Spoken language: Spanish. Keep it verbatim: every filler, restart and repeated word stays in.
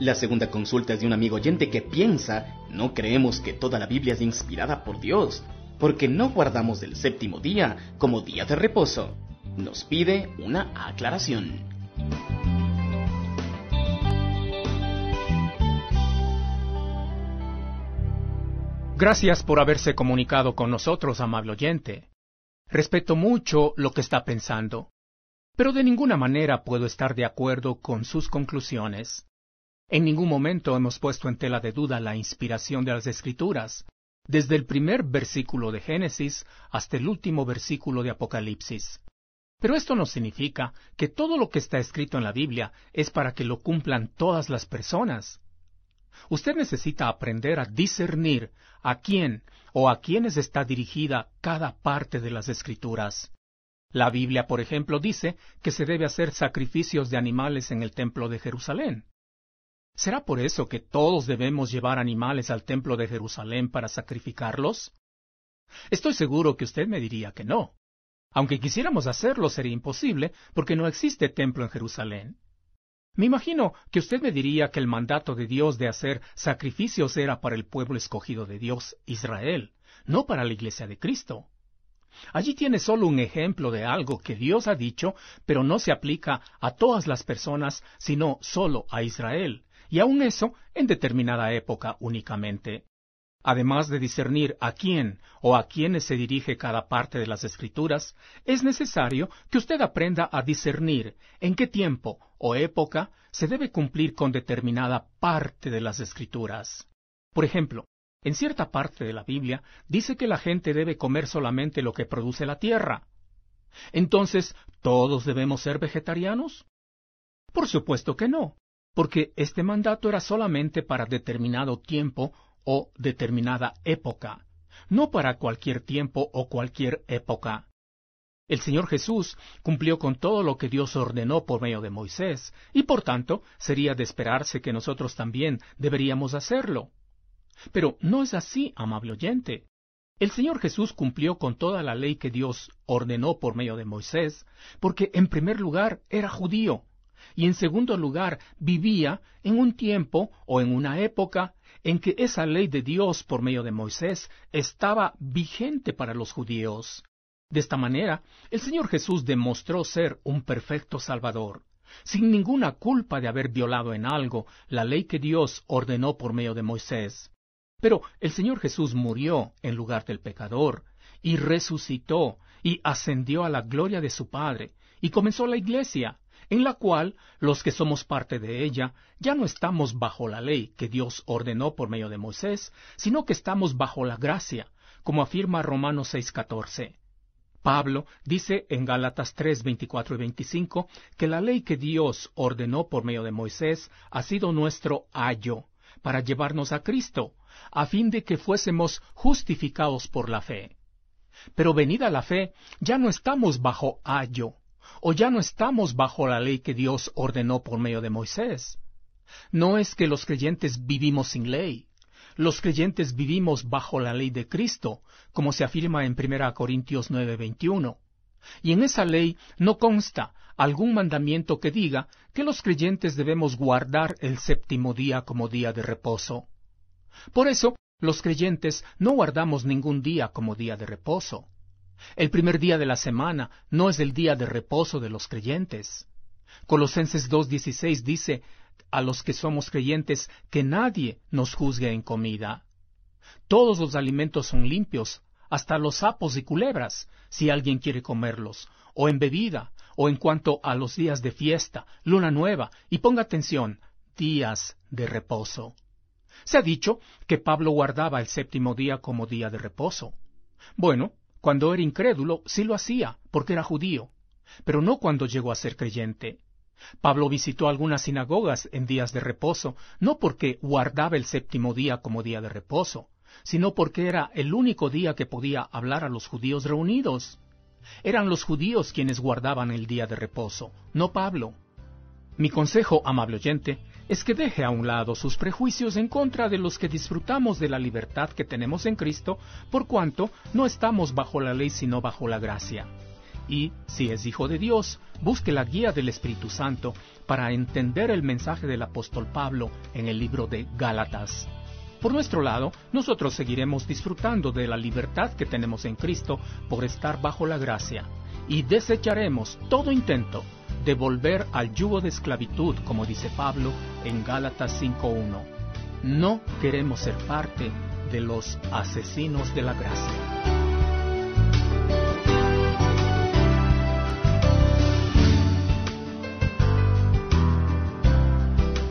La segunda consulta es de un amigo oyente que piensa: no creemos que toda la Biblia es inspirada por Dios, porque no guardamos el séptimo día como día de reposo. Nos pide una aclaración. Gracias por haberse comunicado con nosotros, amable oyente. Respeto mucho lo que está pensando, pero de ninguna manera puedo estar de acuerdo con sus conclusiones. En ningún momento hemos puesto en tela de duda la inspiración de las Escrituras, desde el primer versículo de Génesis hasta el último versículo de Apocalipsis. Pero esto no significa que todo lo que está escrito en la Biblia es para que lo cumplan todas las personas. Usted necesita aprender a discernir a quién o a quiénes está dirigida cada parte de las Escrituras. La Biblia, por ejemplo, dice que se debe hacer sacrificios de animales en el templo de Jerusalén. ¿Será por eso que todos debemos llevar animales al templo de Jerusalén para sacrificarlos? Estoy seguro que usted me diría que no. Aunque quisiéramos hacerlo, sería imposible porque no existe templo en Jerusalén. Me imagino que usted me diría que el mandato de Dios de hacer sacrificios era para el pueblo escogido de Dios, Israel, no para la Iglesia de Cristo. Allí tiene solo un ejemplo de algo que Dios ha dicho, pero no se aplica a todas las personas, sino solo a Israel, y aun eso en determinada época únicamente. Además de discernir a quién o a quiénes se dirige cada parte de las Escrituras, es necesario que usted aprenda a discernir en qué tiempo o época se debe cumplir con determinada parte de las Escrituras. Por ejemplo, en cierta parte de la Biblia dice que la gente debe comer solamente lo que produce la tierra. Entonces, ¿todos debemos ser vegetarianos? Por supuesto que no, porque este mandato era solamente para determinado tiempo o determinada época, no para cualquier tiempo o cualquier época. El Señor Jesús cumplió con todo lo que Dios ordenó por medio de Moisés, y por tanto sería de esperarse que nosotros también deberíamos hacerlo. Pero no es así, amable oyente. El Señor Jesús cumplió con toda la ley que Dios ordenó por medio de Moisés, porque en primer lugar era judío, y en segundo lugar vivía en un tiempo o en una época en que esa ley de Dios por medio de Moisés estaba vigente para los judíos. De esta manera, el Señor Jesús demostró ser un perfecto Salvador, sin ninguna culpa de haber violado en algo la ley que Dios ordenó por medio de Moisés. Pero el Señor Jesús murió en lugar del pecador, y resucitó, y ascendió a la gloria de su Padre, y comenzó la Iglesia, en la cual los que somos parte de ella ya no estamos bajo la ley que Dios ordenó por medio de Moisés, sino que estamos bajo la gracia, como afirma Romanos seis catorce. Pablo dice en Gálatas tres veinticuatro y veinticinco que la ley que Dios ordenó por medio de Moisés ha sido nuestro ayo para llevarnos a Cristo, a fin de que fuésemos justificados por la fe. Pero venida la fe, ya no estamos bajo ayo, o ya no estamos bajo la ley que Dios ordenó por medio de Moisés. No es que los creyentes vivimos sin ley. Los creyentes vivimos bajo la ley de Cristo, como se afirma en primera Corintios nueve veintiuno. Y en esa ley no consta algún mandamiento que diga que los creyentes debemos guardar el séptimo día como día de reposo. Por eso, los creyentes no guardamos ningún día como día de reposo. El primer día de la semana no es el día de reposo de los creyentes. Colosenses dos dieciséis dice a los que somos creyentes que nadie nos juzgue en comida. Todos los alimentos son limpios, hasta los sapos y culebras, si alguien quiere comerlos, o en bebida, o en cuanto a los días de fiesta, luna nueva, y ponga atención, días de reposo. Se ha dicho que Pablo guardaba el séptimo día como día de reposo. Bueno, cuando era incrédulo, sí lo hacía, porque era judío, pero no cuando llegó a ser creyente. Pablo visitó algunas sinagogas en días de reposo, no porque guardaba el séptimo día como día de reposo, sino porque era el único día que podía hablar a los judíos reunidos. Eran los judíos quienes guardaban el día de reposo, no Pablo. Mi consejo, amable oyente, es que deje a un lado sus prejuicios en contra de los que disfrutamos de la libertad que tenemos en Cristo, por cuanto no estamos bajo la ley sino bajo la gracia. Y, si es hijo de Dios, busque la guía del Espíritu Santo para entender el mensaje del apóstol Pablo en el libro de Gálatas. Por nuestro lado, nosotros seguiremos disfrutando de la libertad que tenemos en Cristo por estar bajo la gracia, y desecharemos todo intento de volver al yugo de esclavitud, como dice Pablo en Gálatas cinco uno. No queremos ser parte de los asesinos de la gracia.